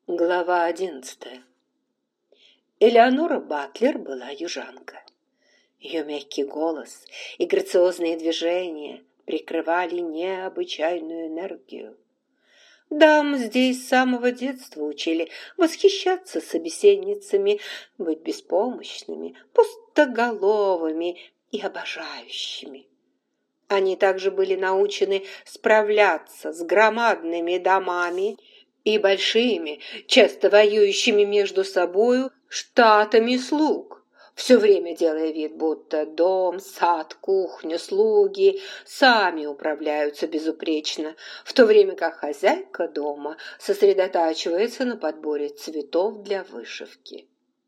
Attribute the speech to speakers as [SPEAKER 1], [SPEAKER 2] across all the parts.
[SPEAKER 1] Глава 11. Элеонора Батлер была южанка. Ее мягкий голос и грациозные движения прикрывали необычайную энергию. Дам здесь с самого детства учили восхищаться собеседницами, быть беспомощными, пустоголовыми и обожающими. Они также были научены справляться с громадными домами и большими, часто воюющими между собою, штатами слуг, все время делая вид, будто дом, сад, кухня, слуги сами управляются безупречно, в то время как хозяйка дома сосредотачивается на подборе цветов для вышивки.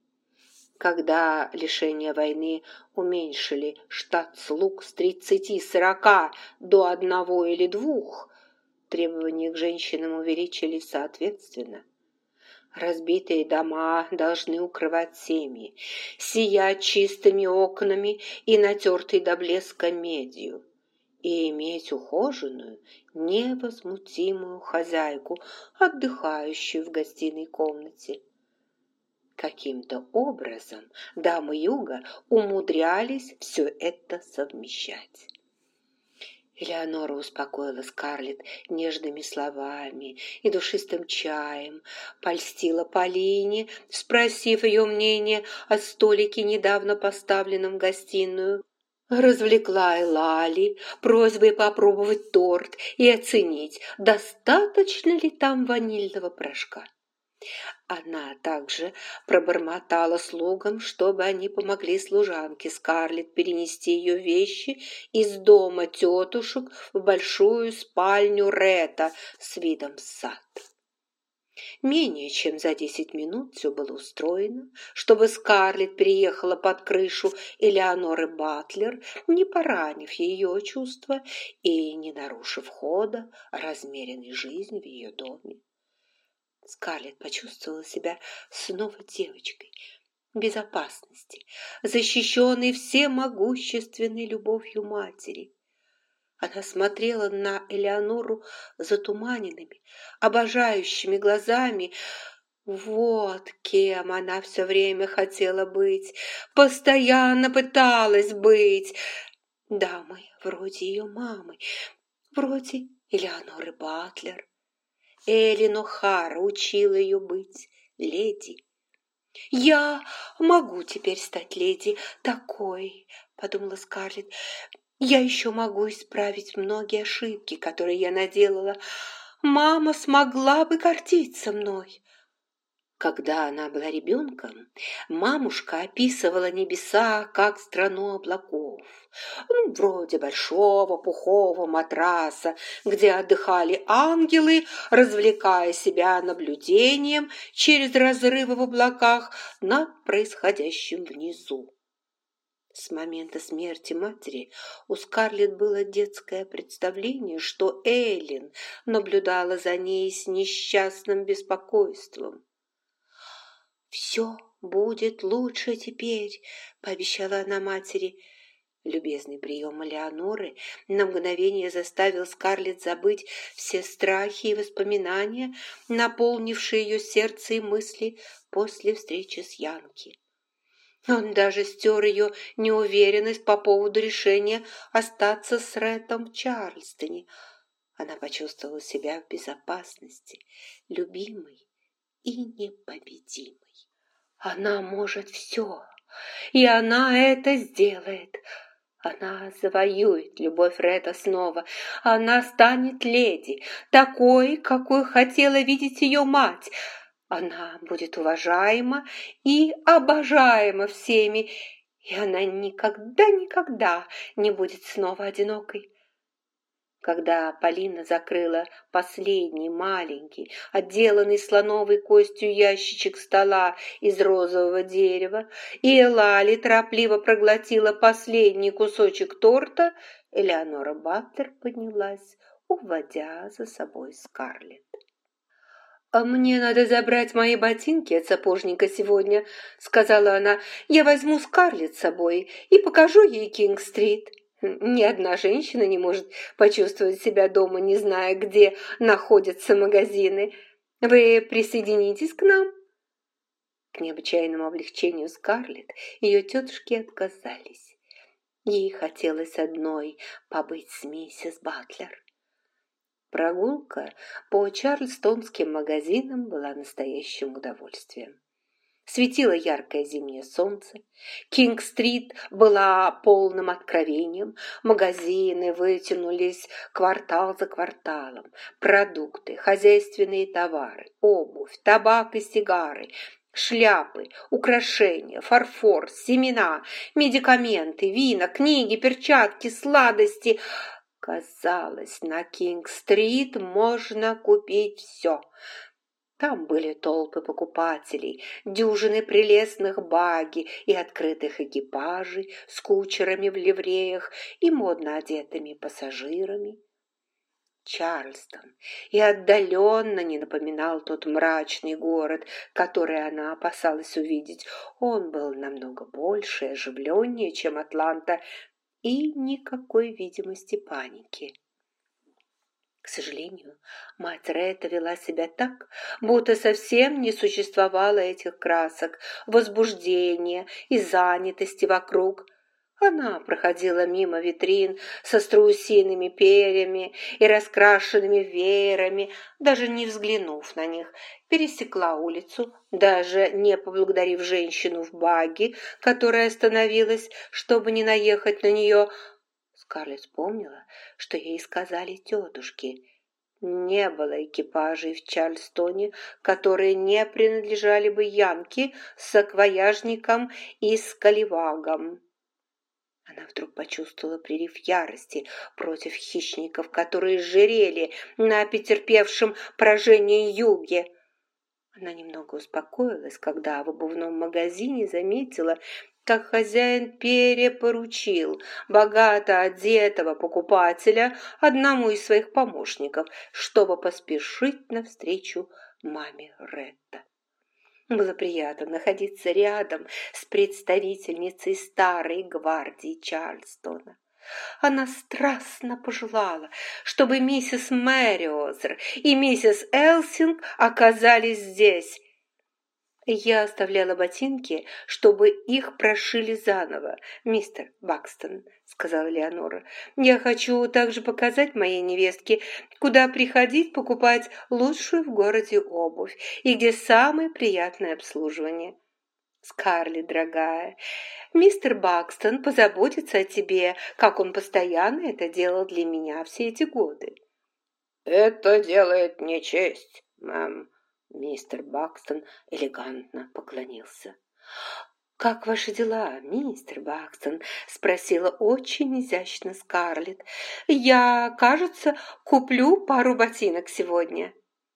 [SPEAKER 1] Когда лишения войны уменьшили штат слуг с 30-40 до 1 или 2, требования к женщинам увеличились соответственно. Разбитые дома должны укрывать семьи, сиять чистыми окнами и натертой до блеска медью, и иметь ухоженную, невозмутимую хозяйку, отдыхающую в гостиной комнате. Каким-то образом дамы Юга умудрялись все это совмещать. Элеонора успокоила Скарлетт нежными словами и душистым чаем, польстила Полине, спросив ее мнение о столике, недавно поставленном в гостиную, развлекла Элали просьбой попробовать торт и оценить, достаточно ли там ванильного порошка. Она также пробормотала слугам, чтобы они помогли служанке Скарлетт перенести ее вещи из дома тетушек в большую спальню Ретта с видом в сад. Менее чем за 10 минут все было устроено, чтобы Скарлетт переехала под крышу Элеоноры Батлер, не поранив ее чувства и не нарушив хода размеренной жизни в ее доме. Скарлетт почувствовала себя снова девочкой, в безопасности, защищенной всемогущественной любовью матери. Она смотрела на Элеонору затуманенными, обожающими глазами. Вот кем она все время хотела быть, постоянно пыталась быть. Дамой вроде ее мамы, вроде Элеоноры Батлер. Эллен О'Хара учила ее быть леди. «Я могу теперь стать леди такой», — подумала Скарлетт. «Я еще могу исправить многие ошибки, которые я наделала. Мама смогла бы гордиться мной». Когда она была ребенком, мамушка описывала небеса как страну облаков, вроде большого пухового матраса, где отдыхали ангелы, развлекая себя наблюдением через разрывы в облаках над происходящим внизу. С момента смерти матери у Скарлетт было детское представление, что Эллен наблюдала за ней с несчастным беспокойством. «Все будет лучше теперь», — пообещала она матери. Любезный прием Элеоноры на мгновение заставил Скарлетт забыть все страхи и воспоминания, наполнившие ее сердце и мысли после встречи с Янки. Он даже стер ее неуверенность по поводу решения остаться с Реттом в Чарльстоне. Она почувствовала себя в безопасности, любимой и непобедимой. Она может все, и она это сделает. Она завоюет любовь Ретта снова. Она станет леди, такой, какой хотела видеть ее мать. Она будет уважаема и обожаема всеми, и она никогда не будет снова одинокой. Когда Полина закрыла последний маленький, отделанный слоновой костью ящичек стола из розового дерева, и Элали торопливо проглотила последний кусочек торта, Элеонора Батлер поднялась, уводя за собой Скарлетт. «А мне надо забрать мои ботинки от сапожника сегодня», — сказала она. «Я возьму Скарлетт с собой и покажу ей Кинг-стрит». Ни одна женщина не может почувствовать себя дома, не зная, где находятся магазины. Вы присоединитесь к нам?» К необычайному облегчению Скарлетт ее тетушки отказались. Ей хотелось одной побыть с миссис Батлер. Прогулка по чарльстонским магазинам была настоящим удовольствием. Светило яркое зимнее солнце, Кинг-стрит была полным откровением, магазины вытянулись квартал за кварталом, продукты, хозяйственные товары, обувь, табак и сигары, шляпы, украшения, фарфор, семена, медикаменты, вина, книги, перчатки, сладости. Казалось, на Кинг-стрит можно купить все. Там были толпы покупателей, дюжины прелестных багги и открытых экипажей с кучерами в ливреях и модно одетыми пассажирами. Чарльстон и отдаленно не напоминал тот мрачный город, который она опасалась увидеть. Он был намного больше и оживленнее, чем Атланта, и никакой видимости паники. К сожалению, мать Ретта вела себя так, будто совсем не существовало этих красок, возбуждения и занятости вокруг. Она проходила мимо витрин со страусиными перьями и раскрашенными веерами, даже не взглянув на них, пересекла улицу, даже не поблагодарив женщину в багги, которая остановилась, чтобы не наехать на нее. Скарлетт вспомнила, что ей сказали тетушки. Не было экипажей в Чарльстоне, которые не принадлежали бы Янке с саквояжником и с колевагом. Она вдруг почувствовала прилив ярости против хищников, которые жирели на потерпевшем поражение юге. Она немного успокоилась, когда в обувном магазине заметила, как хозяин перепоручил богато одетого покупателя одному из своих помощников, чтобы поспешить навстречу маме Ретта. Было приятно находиться рядом с представительницей старой гвардии Чарльстона. Она страстно пожелала, чтобы миссис Мэриозер и миссис Элсинг оказались здесь. «Я оставляла ботинки, чтобы их прошили заново, мистер Бакстон», — сказала Леонора. «Я хочу также показать моей невестке, куда приходить покупать лучшую в городе обувь и где самое приятное обслуживание. Скарлетт, дорогая, мистер Бакстон позаботится о тебе, как он постоянно это делал для меня все эти годы». «Это делает мне честь, мэм». Мистер Бакстон элегантно поклонился. «Как ваши дела, мистер Бакстон?» – спросила очень изящно Скарлетт. «Я, кажется, куплю пару ботинок сегодня».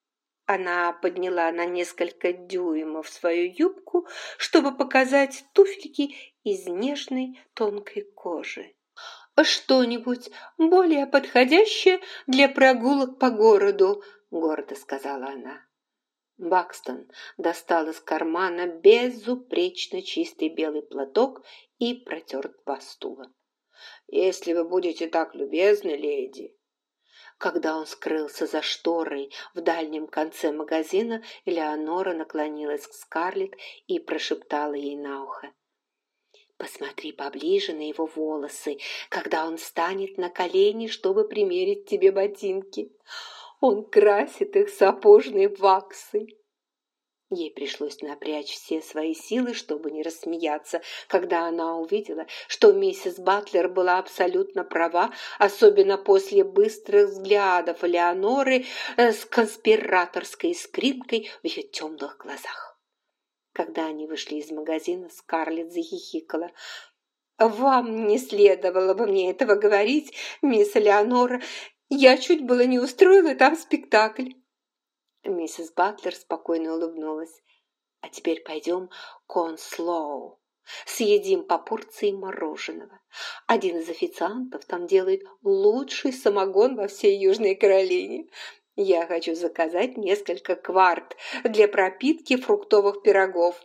[SPEAKER 1] Она подняла на несколько дюймов свою юбку, чтобы показать туфельки из нежной тонкой кожи. «Что-нибудь более подходящее для прогулок по городу», – гордо сказала она. Бакстон достал из кармана безупречно чистый белый платок и протер два стула. «Если вы будете так любезны, леди». Когда он скрылся за шторой в дальнем конце магазина, Элеонора наклонилась к Скарлетт и прошептала ей на ухо: «Посмотри поближе на его волосы, когда он встанет на колени, чтобы примерить тебе ботинки. Он красит их сапожной ваксой». Ей пришлось напрячь все свои силы, чтобы не рассмеяться, когда она увидела, что миссис Батлер была абсолютно права, особенно после быстрых взглядов Элеоноры с конспираторской искринкой в ее темных глазах. Когда они вышли из магазина, Скарлетт захихикала. «Вам не следовало бы мне этого говорить, мисс Элеонора. Я чуть было не устроила там спектакль». Миссис Батлер спокойно улыбнулась. «А теперь пойдем к Онслоу. Съедим по порции мороженого. Один из официантов там делает лучший самогон во всей Южной Каролине. Я хочу заказать несколько кварт для пропитки фруктовых пирогов.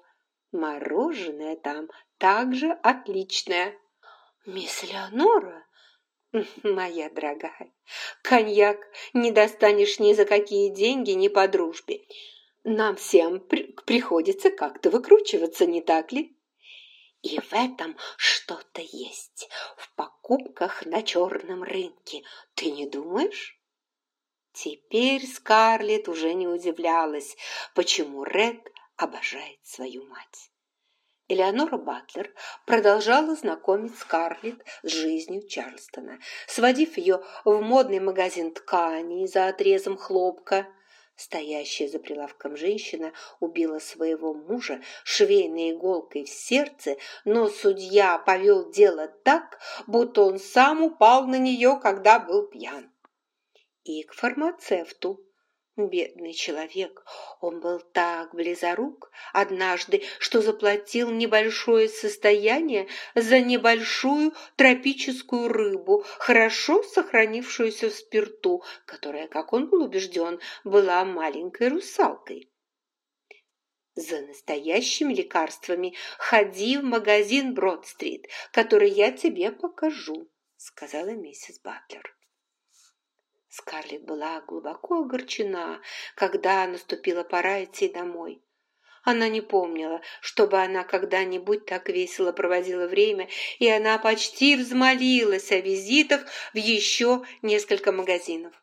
[SPEAKER 1] Мороженое там также отличное». «Мисс Леонора, Моя дорогая, коньяк не достанешь ни за какие деньги, ни по дружбе. Нам всем приходится как-то выкручиваться, не так ли? И в этом что-то есть, в покупках на черном рынке. Ты не думаешь? Теперь Скарлетт уже не удивлялась, почему Ред обожает свою мать. Элеонора Батлер продолжала знакомить Скарлетт с жизнью Чарльстона, сводив ее в модный магазин тканей за отрезом хлопка. Стоящая за прилавком женщина убила своего мужа швейной иголкой в сердце, но судья повел дело так, будто он сам упал на нее, когда был пьян. И к фармацевту. Бедный человек, он был так близорук однажды, что заплатил небольшое состояние за небольшую тропическую рыбу, хорошо сохранившуюся в спирту, которая, как он был убежден, была маленькой русалкой. За настоящими лекарствами ходи в магазин Брод-стрит, который я тебе покажу, сказала миссис Батлер. Скарлетт была глубоко огорчена, когда наступила пора идти домой. Она не помнила, чтобы она когда-нибудь так весело проводила время, и она почти взмолилась о визитах в еще несколько магазинов.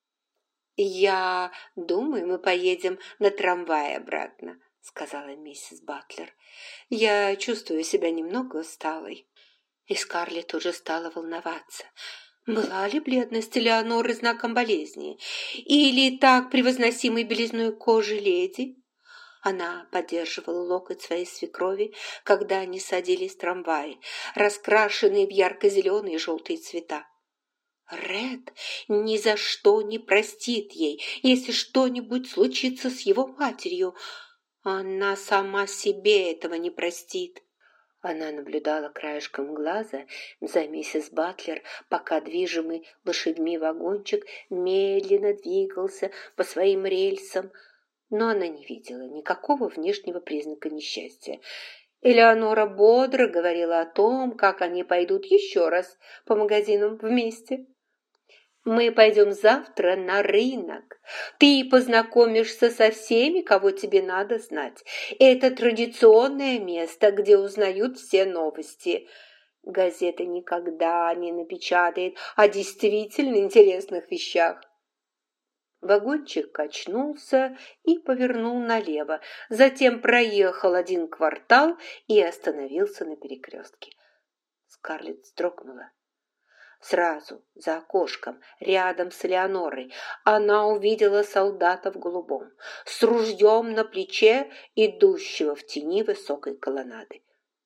[SPEAKER 1] «Я думаю, мы поедем на трамвае обратно», — сказала миссис Батлер. «Я чувствую себя немного усталой». И Скарлетт уже стала волноваться. Была ли бледность Элеоноры знаком болезни? Или так превозносимой белизной кожи леди? Она поддерживала локоть своей свекрови, когда они садились в трамвае, раскрашенные в ярко-зеленые и желтые цвета. Ред ни за что не простит ей, если что-нибудь случится с его матерью. Она сама себе этого не простит. Она наблюдала краешком глаза за миссис Батлер, пока движимый лошадьми вагончик медленно двигался по своим рельсам, но она не видела никакого внешнего признака несчастья. Элеонора бодро говорила о том, как они пойдут еще раз по магазинам вместе. «Мы пойдем завтра на рынок. Ты познакомишься со всеми, кого тебе надо знать. Это традиционное место, где узнают все новости. Газета никогда не напечатает о действительно интересных вещах». Вагончик качнулся и повернул налево, затем проехал 1 квартал и остановился на перекрестке. Скарлетт вздрогнула. Сразу за окошком, рядом с Элеонорой, она увидела солдата в голубом, с ружьем на плече, идущего в тени высокой колоннады.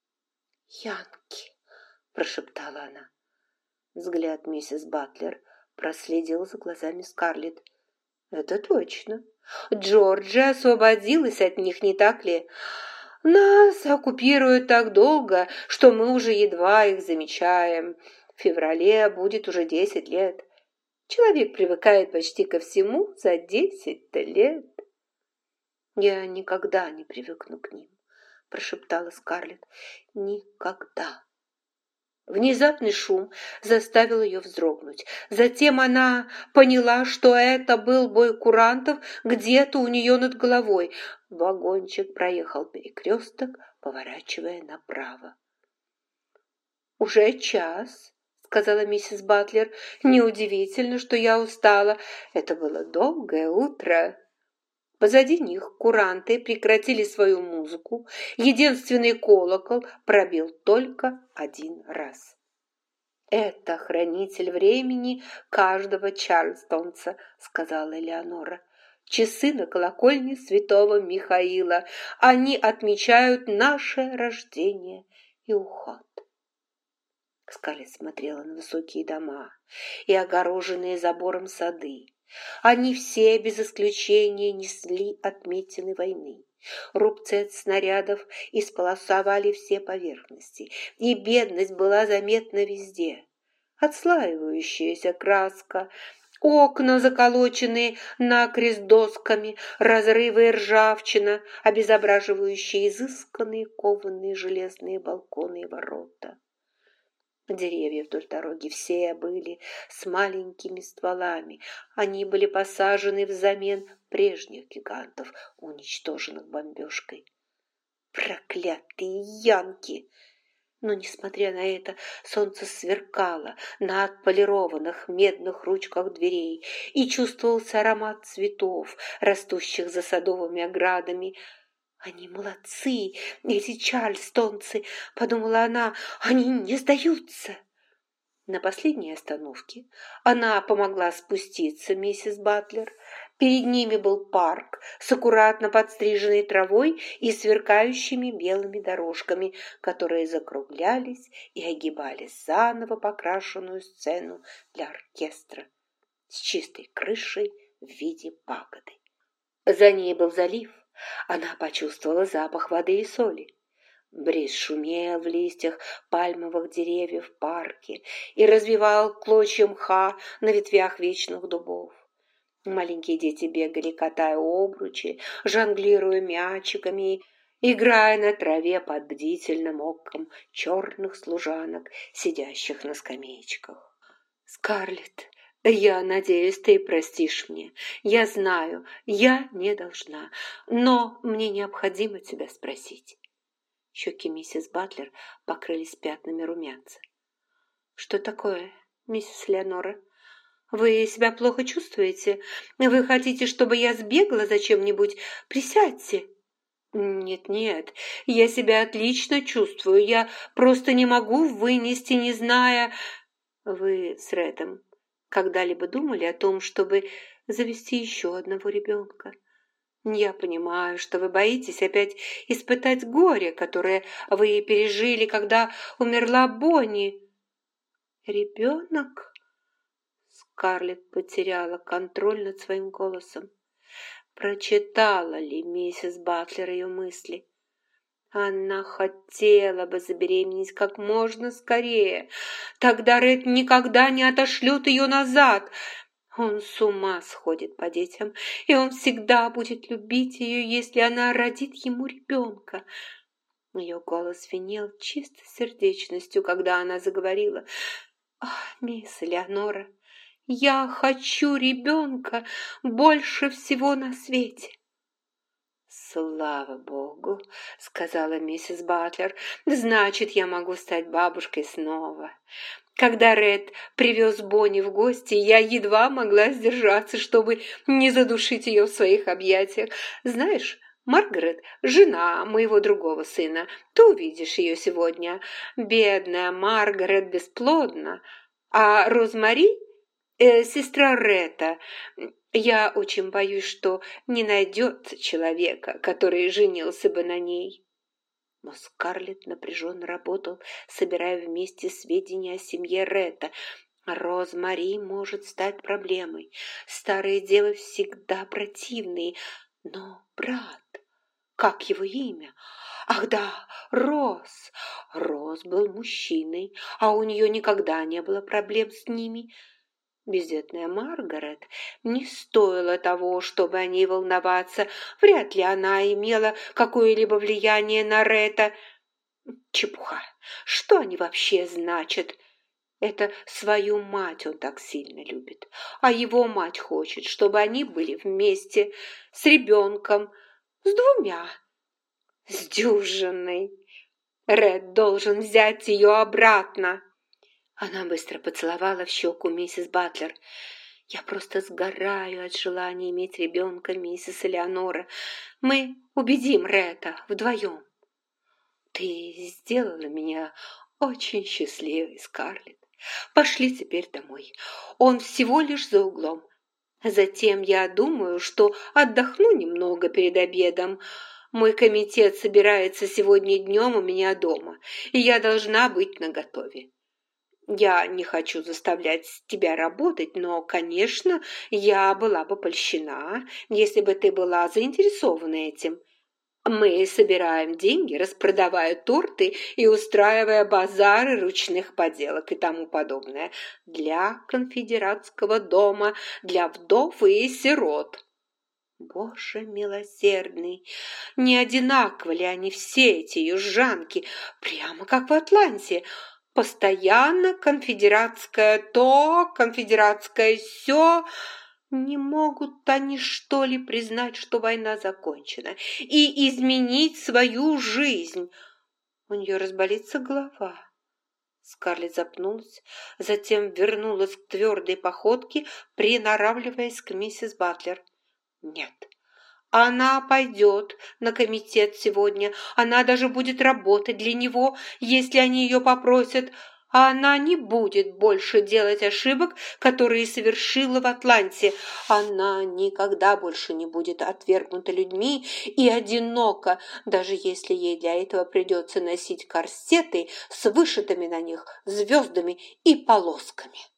[SPEAKER 1] «Янки!» – прошептала она. Взгляд миссис Батлер проследил за глазами Скарлетт. «Это точно. Джорджия освободилась от них, не так ли? Нас оккупируют так долго, что мы уже едва их замечаем. В феврале будет уже 10 лет. Человек привыкает почти ко всему за 10 лет». «Я никогда не привыкну к ним», – прошептала Скарлетт. «Никогда». Внезапный шум заставил ее вздрогнуть. Затем она поняла, что это был бой курантов где-то у нее над головой. Вагончик проехал перекресток, поворачивая направо. «Уже час», — сказала миссис Батлер. «Неудивительно, что я устала. Это было долгое утро». Позади них куранты прекратили свою музыку. Единственный колокол пробил только 1 раз. «Это хранитель времени каждого чарльстонца», — сказала Элеонора. «Часы на колокольне святого Михаила. Они отмечают наше рождение и уход». Скарлетт смотрела на высокие дома и огороженные забором сады. Они все, без исключения, несли отметины войны. Рубцы от снарядов исполосовали все поверхности, и бедность была заметна везде. Отслаивающаяся краска, окна, заколоченные накрест досками, разрывы и ржавчина, обезображивающие изысканные кованые железные балконы и ворота. Деревья вдоль дороги все были с маленькими стволами. Они были посажены взамен прежних гигантов, уничтоженных бомбежкой. Проклятые янки! Но, несмотря на это, солнце сверкало на отполированных медных ручках дверей, и чувствовался аромат цветов, растущих за садовыми оградами. «Они молодцы, эти чарльстонцы!» — подумала она. «Они не сдаются!» На последней остановке она помогла спуститься миссис Батлер. Перед ними был парк с аккуратно подстриженной травой и сверкающими белыми дорожками, которые закруглялись и огибали заново покрашенную сцену для оркестра с чистой крышей в виде пагоды. За ней был залив. Она почувствовала запах воды и соли. Бриз шумел в листьях пальмовых деревьев в парке и развивал клочья мха на ветвях вечных дубов. Маленькие дети бегали, катая обручи, жонглируя мячиками, играя на траве под бдительным оком черных служанок, сидящих на скамеечках. «Скарлетт, я надеюсь, ты простишь мне. Я знаю, я не должна, но мне необходимо тебя спросить». Щеки миссис Батлер покрылись пятнами румянца. «Что такое, миссис Леонора? Вы себя плохо чувствуете? Вы хотите, чтобы я сбегала за чем-нибудь? Присядьте». «Нет, я себя отлично чувствую. Я просто не могу вынести, не зная...» «Вы с Рэдом когда-либо думали о том, чтобы завести еще одного ребенка? Я понимаю, что вы боитесь опять испытать горе, которое вы пережили, когда умерла Бонни». «Ребенок?» Скарлетт потеряла контроль над своим голосом. Прочитала ли миссис Батлер ее мысли? Она хотела бы забеременеть как можно скорее. Тогда Рэд никогда не отошлет ее назад. Он с ума сходит по детям, и он всегда будет любить ее, если она родит ему ребенка. Ее голос звенел чисто сердечностью, когда она заговорила. «Ах, мисс Леонора, я хочу ребенка больше всего на свете». «Слава Богу!» — сказала миссис Батлер. «Значит, я могу стать бабушкой снова». Когда Рэд привез Бонни в гости, я едва могла сдержаться, чтобы не задушить ее в своих объятиях. Знаешь, Маргарет – жена моего другого сына. Ты увидишь ее сегодня. Бедная Маргарет бесплодна. А Розмари – сестра Ретта. Я очень боюсь, что не найдет человека, который женился бы на ней». Но Скарлетт напряженно работал, собирая вместе сведения о семье Ретта. Розмари может стать проблемой. Старые девы всегда противные. Но брат, как его имя? Ах да, Роз. Роз был мужчиной, а у нее никогда не было проблем с ними. Бездетная Маргарет не стоила того, чтобы о ней волноваться. Вряд ли она имела какое-либо влияние на Ретта. Чепуха! Что они вообще значат? Это свою мать он так сильно любит, а его мать хочет, чтобы они были вместе с ребенком, с двумя, с дюжиной. Ред должен взять ее обратно. Она быстро поцеловала в щеку миссис Батлер. «Я просто сгораю от желания иметь ребенка, миссис Элеонора. Мы убедим Ретта вдвоем». «Ты сделала меня очень счастливой, Скарлетт. Пошли теперь домой. Он всего лишь за углом. Затем я думаю, что отдохну немного перед обедом. Мой комитет собирается сегодня днем у меня дома, и я должна быть наготове. Я не хочу заставлять тебя работать, но, конечно, я была бы польщена, если бы ты была заинтересована этим. Мы собираем деньги, распродавая торты и устраивая базары ручных поделок и тому подобное для конфедератского дома, для вдов и сирот». Боже милосердный! Не одинаковы ли они все, эти южанки, прямо как в Атланте? Постоянно конфедератское то, конфедератское сё. Не могут они, что ли, признать, что война закончена, и изменить свою жизнь? У нее разболится голова. Скарлетт запнулась, затем вернулась к твердой походке, приноравливаясь к миссис Батлер. Нет, она пойдет на комитет сегодня, она даже будет работать для него, если они ее попросят, а она не будет больше делать ошибок, которые совершила в Атланте. Она никогда больше не будет отвергнута людьми и одинока, даже если ей для этого придется носить корсеты с вышитыми на них звездами и полосками.